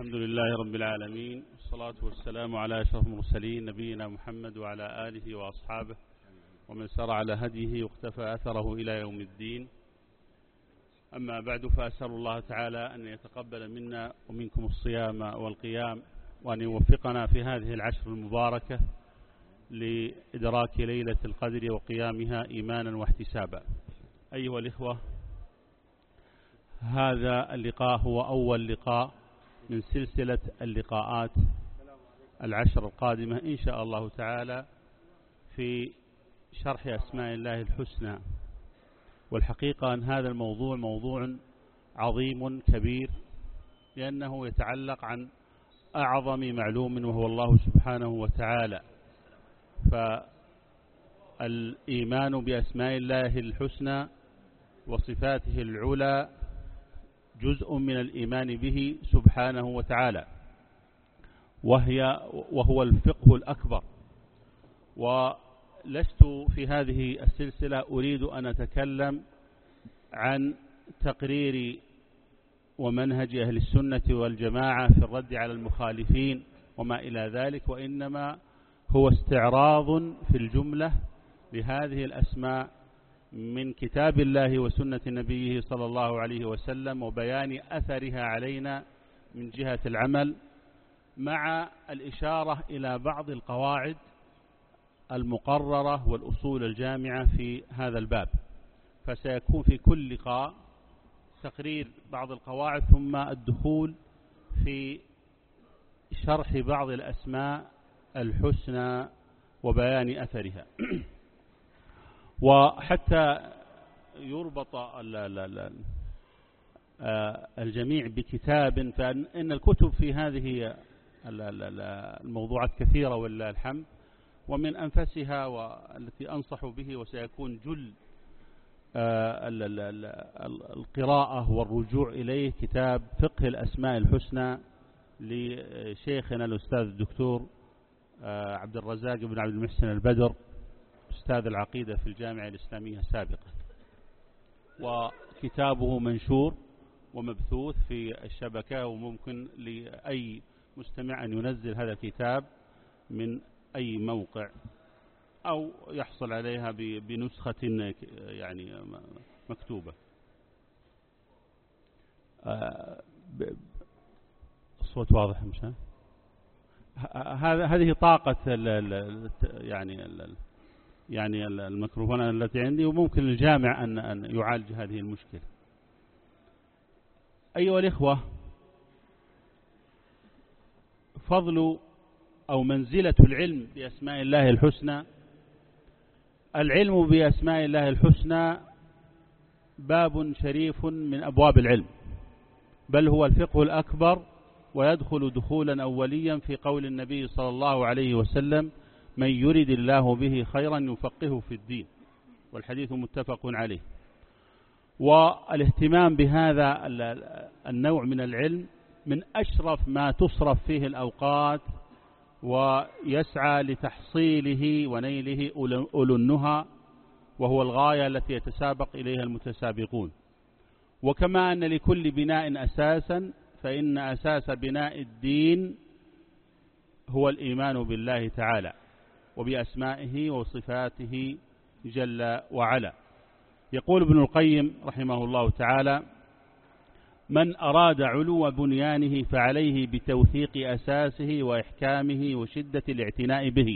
الحمد لله رب العالمين، والصلاة والسلام على أشرف المرسلين نبينا محمد وعلى آله وأصحابه ومن سار على هديه واقتفى أثره إلى يوم الدين. أما بعد، فأسأل الله تعالى أن يتقبل منا ومنكم الصيام والقيام، وأن يوفقنا في هذه العشر المباركة لإدراك ليلة القدر وقيامها إيمانا واحتسابا. أيها الإخوة، هذا اللقاء هو أول لقاء من سلسلة اللقاءات العشر القادمة إن شاء الله تعالى في شرح أسماء الله الحسنى. والحقيقة أن هذا الموضوع موضوع عظيم كبير، لأنه يتعلق عن أعظم معلوم وهو الله سبحانه وتعالى. فالإيمان بأسماء الله الحسنى وصفاته العلى جزء من الإيمان به سبحانه وتعالى، وهو الفقه الأكبر. ولست في هذه السلسلة أريد أن أتكلم عن تقرير ومنهج أهل السنة والجماعة في الرد على المخالفين وما إلى ذلك، وإنما هو استعراض في الجملة لهذه الأسماء من كتاب الله وسنة نبيه صلى الله عليه وسلم، وبيان أثرها علينا من جهة العمل، مع الإشارة إلى بعض القواعد المقررة والأصول الجامعة في هذا الباب. فسيكون في كل لقاء تقرير بعض القواعد، ثم الدخول في شرح بعض الأسماء الحسنى وبيان أثرها. وحتى يربط الجميع بكتاب، فإن الكتب في هذه الموضوعات كثيرة ولله الحمد، ومن أنفسها والتي أنصح به وسيكون جل القراءة والرجوع إليه كتاب فقه الأسماء الحسنى لشيخنا الأستاذ الدكتور عبد الرزاق بن عبد المحسن البدر، أستاذ العقيدة في الجامعة الإسلامية سابقا. وكتابه منشور ومبثوث في الشبكة، وممكن لأي مستمع أن ينزل هذا الكتاب من أي موقع أو يحصل عليها بنسخة يعني مكتوبة. الصوت واضح مشان هذه طاقة يعني الميكروفون التي عندي، وممكن الجامع أن يعالج هذه المشكلة. أيها الإخوة، فضل أو منزلة العلم بأسماء الله الحسنى. العلم بأسماء الله الحسنى باب شريف من أبواب العلم، بل هو الفقه الأكبر، ويدخل دخولا أوليا في قول النبي صلى الله عليه وسلم: من يرد الله به خيرا يفقهه في الدين، والحديث متفق عليه. والاهتمام بهذا النوع من العلم من أشرف ما تصرف فيه الأوقات، ويسعى لتحصيله ونيله أولو النهى، وهو الغاية التي يتسابق إليها المتسابقون. وكما أن لكل بناء أساسا، فإن أساس بناء الدين هو الإيمان بالله تعالى وبأسمائه وصفاته جل وعلا. يقول ابن القيم رحمه الله تعالى: من أراد علو بنيانه فعليه بتوثيق أساسه وإحكامه وشدة الاعتناء به.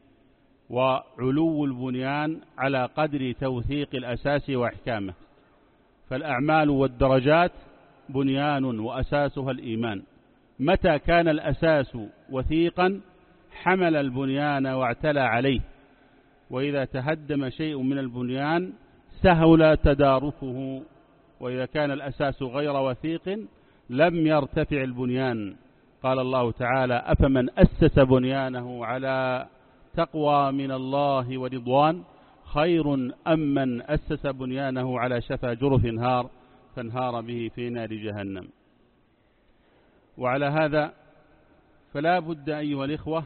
وعلو البنيان على قدر توثيق الأساس وإحكامه، فالأعمال والدرجات بنيان وأساسها الإيمان. متى كان الأساس وثيقا حمل البنيان واعتلى عليه، وإذا تهدم شيء من البنيان سهل تداركه، وإذا كان الأساس غير وثيق لم يرتفع البنيان. قال الله تعالى: أفمن أسس بنيانه على تقوى من الله ورضوان خير أم من أسس بنيانه على شفا جرف هار فانهار به في نار جهنم. وعلى هذا فلا بد أيها الإخوة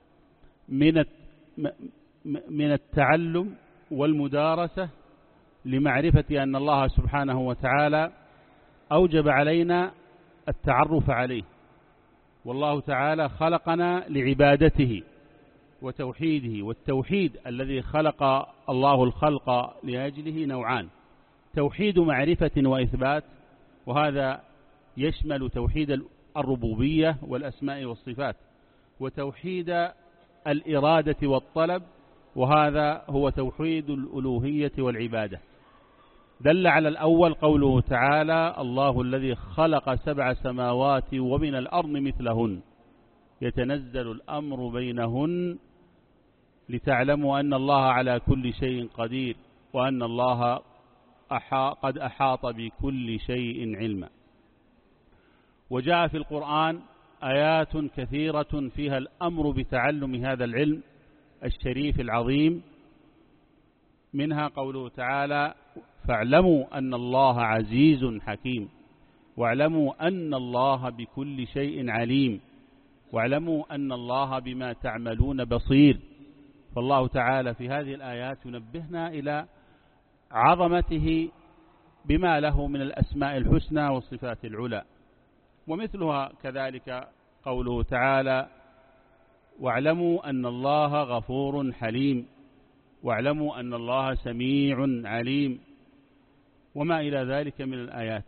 من التعلم والمدارسة لمعرفة أن الله سبحانه وتعالى أوجب علينا التعرف عليه والله تعالى خلقنا لعبادته وتوحيده، والتوحيد الذي خلق الله الخلق لأجله نوعان: توحيد معرفة وإثبات، وهذا يشمل توحيد الربوبية والأسماء والصفات، وتوحيد الإرادة والطلب، وهذا هو توحيد الألوهية والعبادة. دل على الأول قوله تعالى: الله الذي خلق 7 سماوات ومن الأرض مثلهن يتنزل الأمر بينهن لتعلموا أن الله على كل شيء قدير وأن الله قد أحاط بكل شيء علما. وجاء في القرآن آيات كثيرة فيها الأمر بتعلم هذا العلم الشريف العظيم، منها قوله تعالى: فاعلموا أن الله عزيز حكيم، واعلموا أن الله بكل شيء عليم، واعلموا أن الله بما تعملون بصير. فالله تعالى في هذه الآيات ينبهنا إلى عظمته بما له من الأسماء الحسنى والصفات العلى. ومثلها كذلك قوله تعالى: واعلموا أن الله غفور حليم، واعلموا أن الله سميع عليم، وما إلى ذلك من الآيات.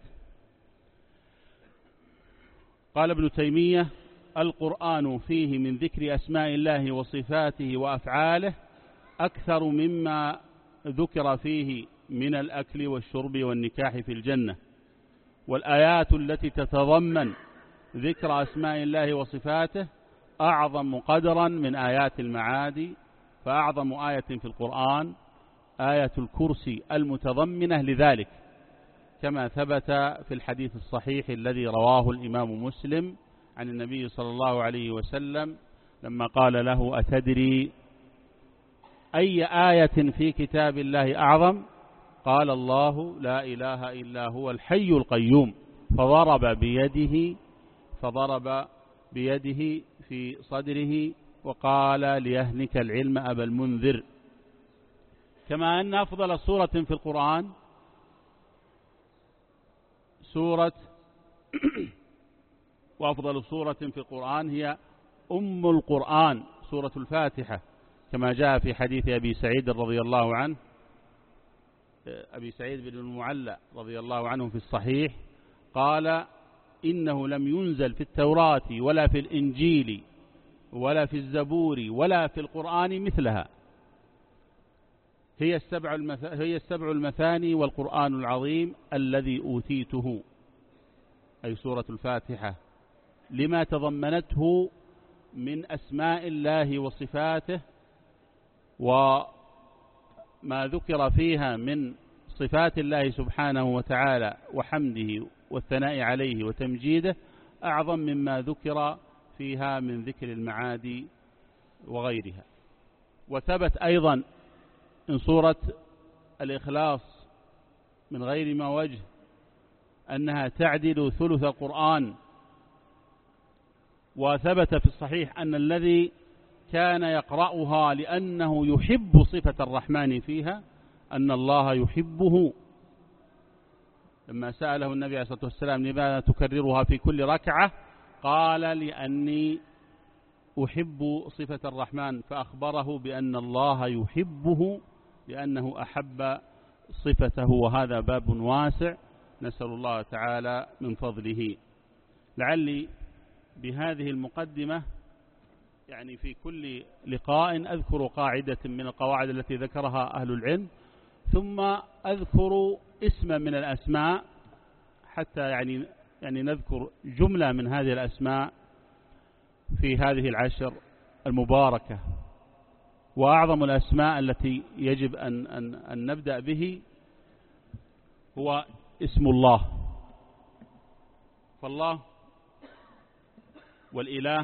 قال ابن تيمية: القرآن فيه من ذكر أسماء الله وصفاته وأفعاله أكثر مما ذكر فيه من الأكل والشرب والنكاح في الجنة. والآيات التي تتضمن ذكر أسماء الله وصفاته أعظم قدرا من آيات المعاد، فأعظم آية في القرآن آية الكرسي المتضمنة لذلك، كما ثبت في الحديث الصحيح الذي رواه الإمام مسلم عن النبي صلى الله عليه وسلم لما قال له: أتدري أي آية في كتاب الله أعظم؟ قال: الله لا إله إلا هو الحي القيوم. فضرب بيده في صدره وقال: ليهنك العلم أبا المنذر. كما أن أفضل سورة في القرآن وأفضل سورة في القرآن هي أم القرآن، سورة الفاتحة، كما جاء في حديث أبي سعيد رضي الله عنه، أبي سعيد بن المعلى رضي الله عنه في الصحيح قال: إنه لم ينزل في التوراة ولا في الإنجيل ولا في الزبور ولا في القرآن مثلها، هي السبع المثاني والقرآن العظيم الذي أوتيته، أي سورة الفاتحة، لما تضمنته من أسماء الله وصفاته، وما ذكر فيها من صفات الله سبحانه وتعالى وحمده والثناء عليه وتمجيده أعظم مما ذكر فيها من ذكر المعاد وغيرها. وثبت أيضا من سورة الإخلاص من غير ما وجه أنها تعدل ثلث القرآن. وثبت في الصحيح أن الذي كان يقرأها لأنه يحب صفة الرحمن فيها أن الله يحبه، لما سأله النبي عليه الصلاة والسلام: لماذا تكررها في كل ركعة؟ قال: لأني أحب صفة الرحمن، فأخبره بأن الله يحبه لأنه أحب صفته. وهذا باب واسع، نسأل الله تعالى من فضله. لعلي بهذه المقدمة يعني في كل لقاء أذكر قاعدة من القواعد التي ذكرها أهل العلم، ثم أذكر اسم من الأسماء حتى يعني نذكر جملة من هذه الأسماء في هذه العشر المباركة. وأعظم الأسماء التي يجب أن نبدأ به هو اسم الله. فالله والإله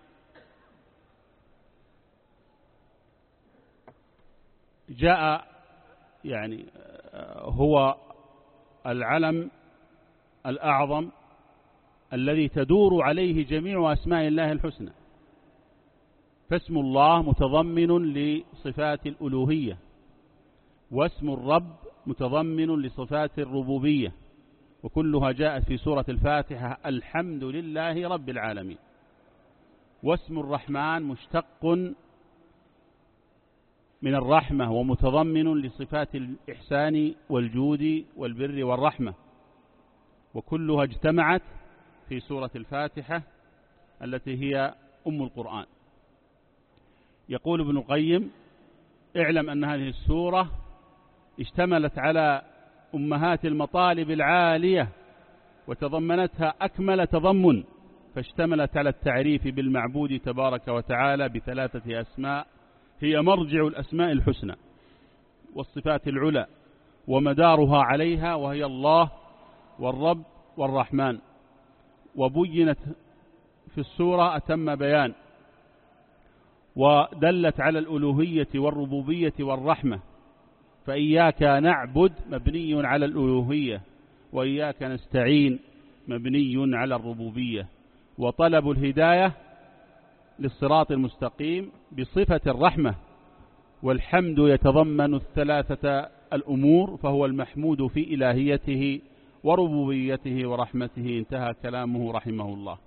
جاء يعني هو العلم الأعظم الذي تدور عليه جميع أسماء الله الحسنى. فاسم الله متضمن لصفات الألوهية، واسم الرب متضمن لصفات الربوبية، وكلها جاءت في سورة الفاتحة: الحمد لله رب العالمين. واسم الرحمن مشتق من الرحمة ومتضمن لصفات الإحسان والجود والبر والرحمة، وكلها اجتمعت في سورة الفاتحة التي هي أم القرآن. يقول ابن القيم: اعلم أن هذه السورة اشتملت على أمهات المطالب العالية وتضمنتها أكمل تضمن، فاشتملت على التعريف بالمعبود تبارك وتعالى بثلاثة أسماء هي مرجع الأسماء الحسنى والصفات العلى ومدارها عليها، وهي الله والرب والرحمن. وبينت في السورة أتم بيان، ودلت على الألوهية والربوبية والرحمة، فإياك نعبد مبني على الألوهية، وإياك نستعين مبني على الربوبية. وطلب الهداية للصراط المستقيم بصفة الرحمة، والحمد يتضمن الثلاثة الأمور، فهو المحمود في إلهيته وربوبيته ورحمته. انتهى كلامه رحمه الله.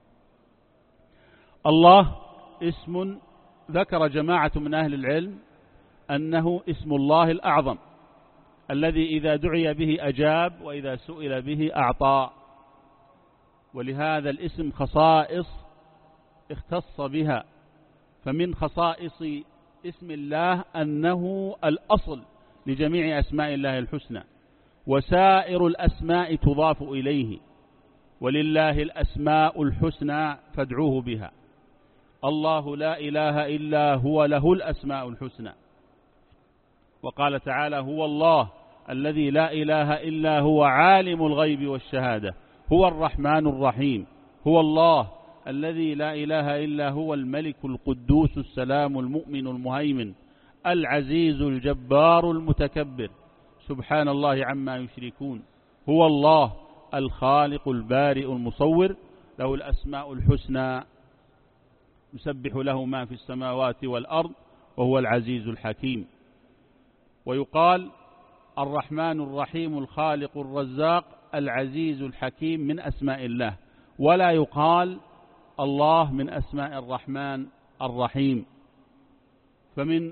الله اسم ذكر جماعة من أهل العلم أنه اسم الله الأعظم الذي إذا دعي به أجاب وإذا سئل به أعطى، ولهذا الاسم خصائص اختص بها. فمن خصائص اسم الله أنه الأصل لجميع أسماء الله الحسنى، وسائر الأسماء تضاف إليه، ولله الأسماء الحسنى فادعوه بها. الله لا إله إلا هو له الأسماء الحسنى. وقال تعالى: هو الله الذي لا إله إلا هو عالم الغيب والشهادة هو الرحمن الرحيم. هو الله الذي لا إله إلا هو الملك القدوس السلام المؤمن المهيمن العزيز الجبار المتكبر سبحان الله عما يشركون. هو الله الخالق البارئ المصور له الأسماء الحسنى يسبح له ما في السماوات والأرض وهو العزيز الحكيم. ويقال الرحمن الرحيم الخالق الرزاق العزيز الحكيم من أسماء الله، ولا يقال الله من أسماء الرحمن الرحيم. فمن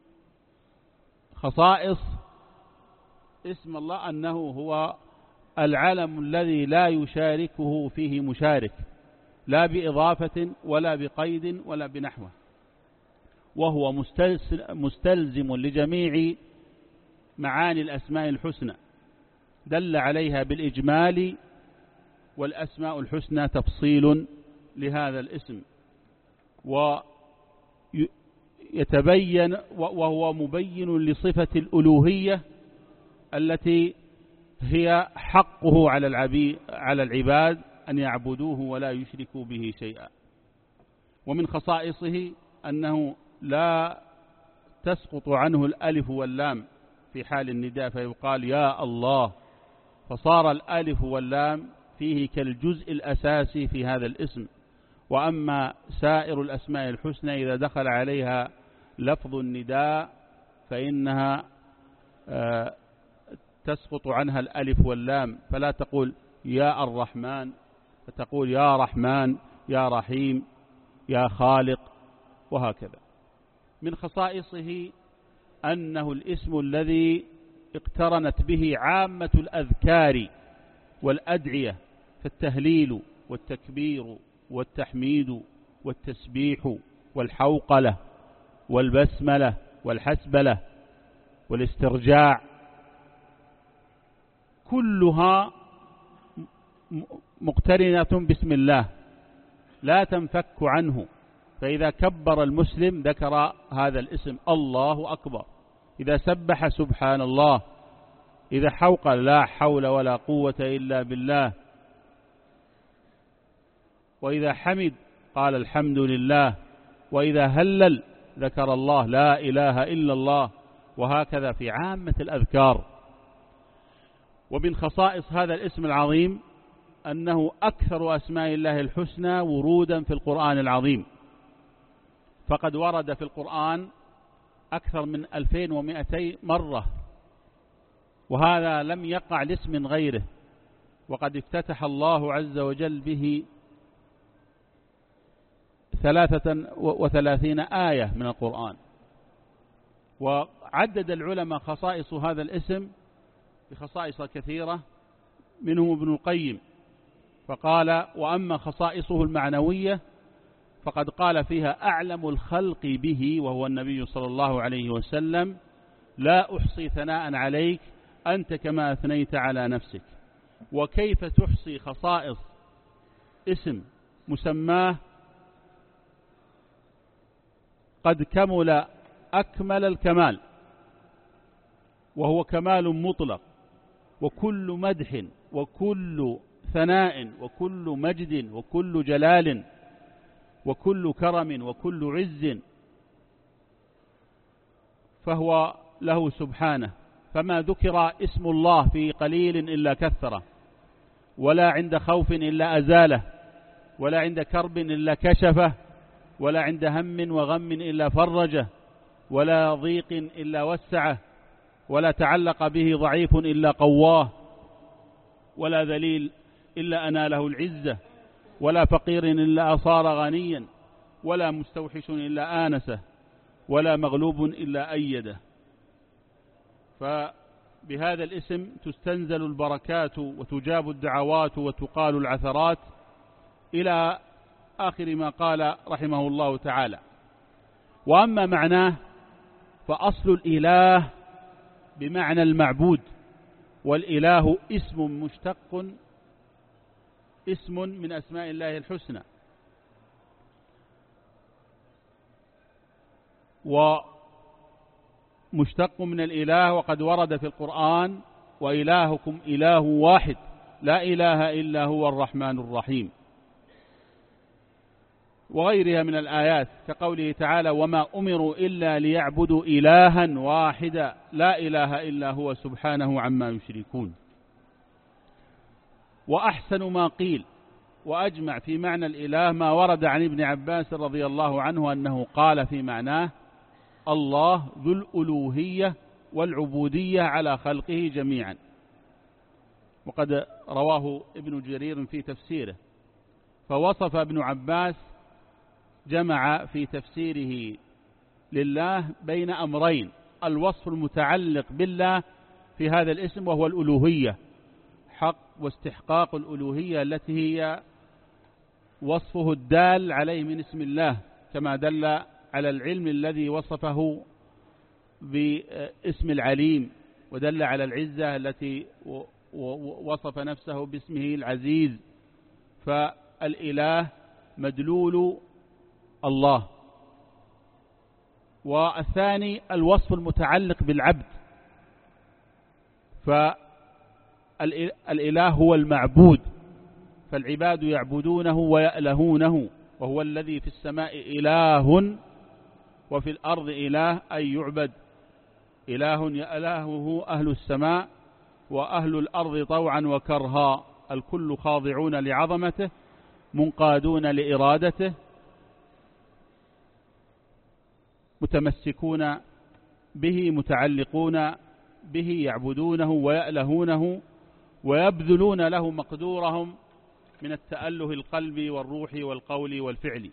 خصائص اسم الله أنه هو العلم الذي لا يشاركه فيه مشارك، لا بإضافة ولا بقيد ولا بنحوه، وهو مستلزم لجميع معاني الأسماء الحسنى، دل عليها بالإجمال، والأسماء الحسنى تفصيل لهذا الاسم، ويتبين وهو مبين لصفة الألوهية التي هي حقه على العباد أن يعبدوه ولا يشركوا به شيئا. ومن خصائصه أنه لا تسقط عنه الألف واللام في حال النداء فيقال يا الله، فصار الألف واللام فيه كالجزء الأساسي في هذا الاسم. وأما سائر الأسماء الحسنى إذا دخل عليها لفظ النداء فإنها تسقط عنها الألف واللام، فلا تقول يا الرحمن، فتقول يا رحمن، يا رحيم، يا خالق، وهكذا. من خصائصه أنه الاسم الذي اقترنت به عامة الأذكار والأدعية، فالتهليل والتكبير والتحميد والتسبيح والحوقلة والبسملة والحسبلة والاسترجاع كلها مقترنة باسم الله لا تنفك عنه. فإذا كبر المسلم ذكر هذا الاسم الله أكبر، إذا سبح سبحان الله، إذا حوقل لا حول ولا قوة إلا بالله، وإذا حمد قال الحمد لله، وإذا هلل ذكر الله لا إله إلا الله، وهكذا في عامة الأذكار. ومن خصائص هذا الاسم العظيم أنه أكثر أسماء الله الحسنى ورودا في القرآن العظيم، فقد ورد في القرآن أكثر من 2200 مرة، وهذا لم يقع لاسم غيره. وقد افتتح الله عز وجل به 33 آية من القرآن. وعدد العلماء خصائص هذا الاسم بخصائص كثيرة، منهم ابن القيم فقال: وأما خصائصه المعنوية فقد قال فيها: أعلم الخلق به وهو النبي صلى الله عليه وسلم، لا أحصي ثناء عليك أنت كما أثنيت على نفسك. وكيف تحصي خصائص اسم مسماه قد كمل أكمل الكمال، وهو كمال مطلق، وكل مدح وكل ثناء وكل مجد وكل جلال وكل كرم وكل عز فهو له سبحانه. فما ذكر اسم الله في قليل إلا كثره، ولا عند خوف إلا أزاله، ولا عند كرب إلا كشفه، ولا عند هم وغم إلا فرجه، ولا ضيق إلا وسعه، ولا تعلق به ضعيف إلا قواه، ولا ذليل إلا أناله العزة، ولا فقير إلا أصار غنيا، ولا مستوحش إلا آنسه، ولا مغلوب إلا أيده. فبهذا الاسم تستنزل البركات وتجاب الدعوات وتقال العثرات، إلى آخر ما قال رحمه الله تعالى. وأما معناه فأصل الإله بمعنى المعبود، والإله اسم مشتق، اسم من أسماء الله الحسنى، ومشتق من الإله، وقد ورد في القرآن: وإلهكم إله واحد لا إله إلا هو الرحمن الرحيم، وغيرها من الآيات كقوله تعالى: وما أمروا إلا ليعبدوا إلها واحدا لا إله إلا هو سبحانه عما يشركون. وأحسن ما قيل وأجمع في معنى الإله ما ورد عن ابن عباس رضي الله عنه أنه قال في معناه: الله ذو الألوهية والعبودية على خلقه جميعا. وقد رواه ابن جرير في تفسيره، فوصف ابن عباس، جمع في تفسيره لله بين أمرين: الوصف المتعلق بالله في هذا الاسم وهو الألوهية، حق واستحقاق الألوهية التي هي وصفه الدال عليه من اسم الله، كما دل على العلم الذي وصفه باسم العليم، ودل على العزة التي وصف نفسه باسمه العزيز. فالإله مدلول الله. والثاني الوصف المتعلق بالعبد، فالإله هو المعبود، فالعباد يعبدونه ويألهونه، وهو الذي في السماء إله وفي الأرض إله، أي يعبد. إله يألهه أهل السماء وأهل الأرض طوعا وكرها، الكل خاضعون لعظمته منقادون لإرادته متمسكون به متعلقون به، يعبدونه ويألهونه ويبذلون له مقدورهم من التأله القلبي والروح والقول والفعل.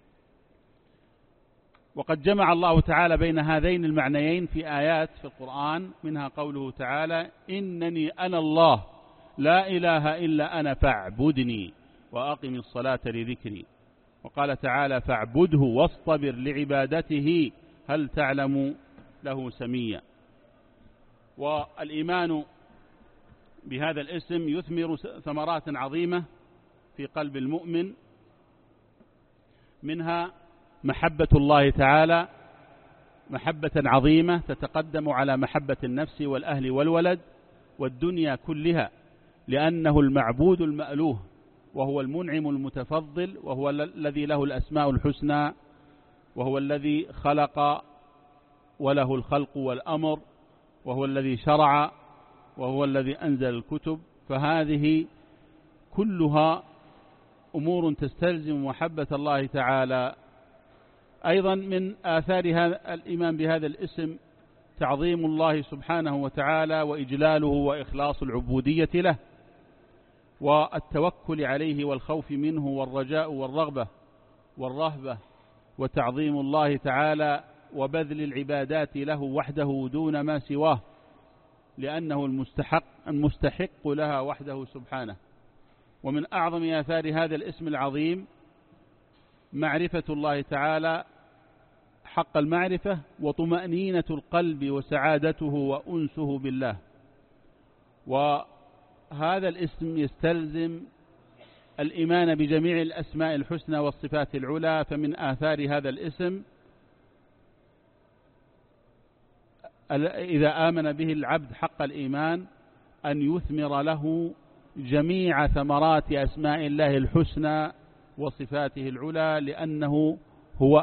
وقد جمع الله تعالى بين هذين المعنيين في آيات في القرآن، منها قوله تعالى: إنني أنا الله لا إله إلا أنا فاعبدني وأقم الصلاة لذكري. وقال تعالى: فاعبده واصطبر لعبادته هل تعلم له سميا. والإيمان بهذا الاسم يثمر ثمرات عظيمة في قلب المؤمن، منها محبة الله تعالى محبة عظيمة تتقدم على محبة النفس والأهل والولد والدنيا كلها، لأنه المعبود المألوه، وهو المنعم المتفضل، وهو الذي له الأسماء الحسنى، وهو الذي خلق وله الخلق والأمر، وهو الذي شرع، وهو الذي أنزل الكتب. فهذه كلها أمور تستلزم محبة الله تعالى. أيضا من آثار الإيمان بهذا الاسم تعظيم الله سبحانه وتعالى وإجلاله وإخلاص العبودية له، والتوكل عليه والخوف منه والرجاء والرغبة، والرهبة وتعظيم الله تعالى وبذل العبادات له وحده دون ما سواه، لأنه المستحق لها وحده سبحانه. ومن أعظم آثار هذا الاسم العظيم معرفة الله تعالى حق المعرفة وطمأنينة القلب وسعادته وأنسه بالله. وهذا الاسم يستلزم الإيمان بجميع الأسماء الحسنى والصفات العلى. فمن آثار هذا الاسم إذا آمن به العبد حق الإيمان أن يثمر له جميع ثمرات أسماء الله الحسنى وصفاته العلى، لأنه هو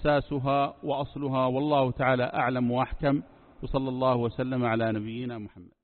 أساسها وأصلها. والله تعالى أعلم وأحكم، وصلى الله وسلم على نبينا محمد.